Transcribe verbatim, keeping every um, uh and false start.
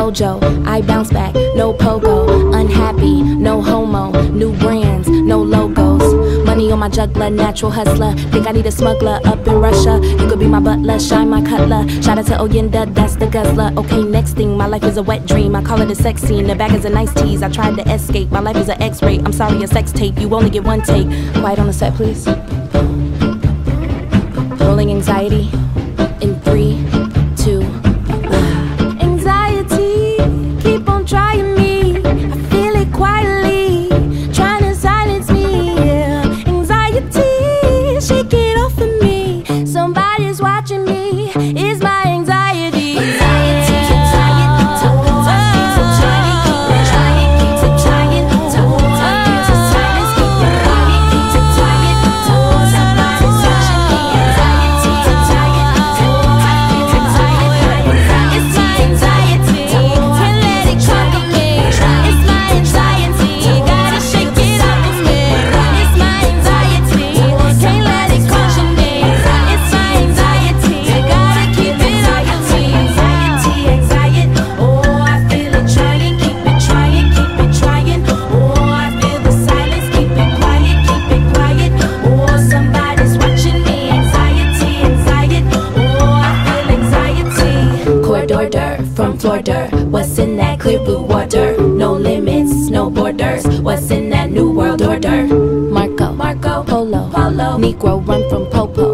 mojo, I bounce back, no pogo. Unhappy, no homo, new brands, no logos. Money on my juggler, natural hustler. Think I need a smuggler up in Russia. You could be my butler, shine my cutler. Shout out to Oyenda, that's the guzzler. Okay, next thing, my life is a wet dream. I call it a sex scene, the bag is a nice tease. I tried to escape, my life is an X-ray. I'm sorry, a sex tape, you only get one take. Quiet on the set, please. Rolling anxiety in three, two, one. Anxiety, keep on trying me. I feel it quietly, trying to silence me. Yeah. Anxiety, shake it off of me. Somebody's watching me. It's my anxiety. Anxiety, anxiety, told I feel so trying, keep it trying, keep it trying. Told I feel so silence, keep it quiet, keep it trying. Told somebody's watching me. Anxiety, anxiety, told I feel so tired. It's my anxiety, can't let it conquer me. It's my anxiety, gotta shake it off of me. It's my anxiety, can't let it conquer me. It's my anxiety, gotta keep it off of me. Anxiety, anxiety, oh I feel it trying, keep it trying, keep it trying. Oh I feel the silence, keep it quiet, keep it quiet. Oh somebody's watching me. Anxiety, anxiety, oh I feel anxiety. Corridor from Florida, what's in that clear blue water? No limits, no borders. What's in that new world order? Marco, Marco, Polo, Polo, Negro run from Popo.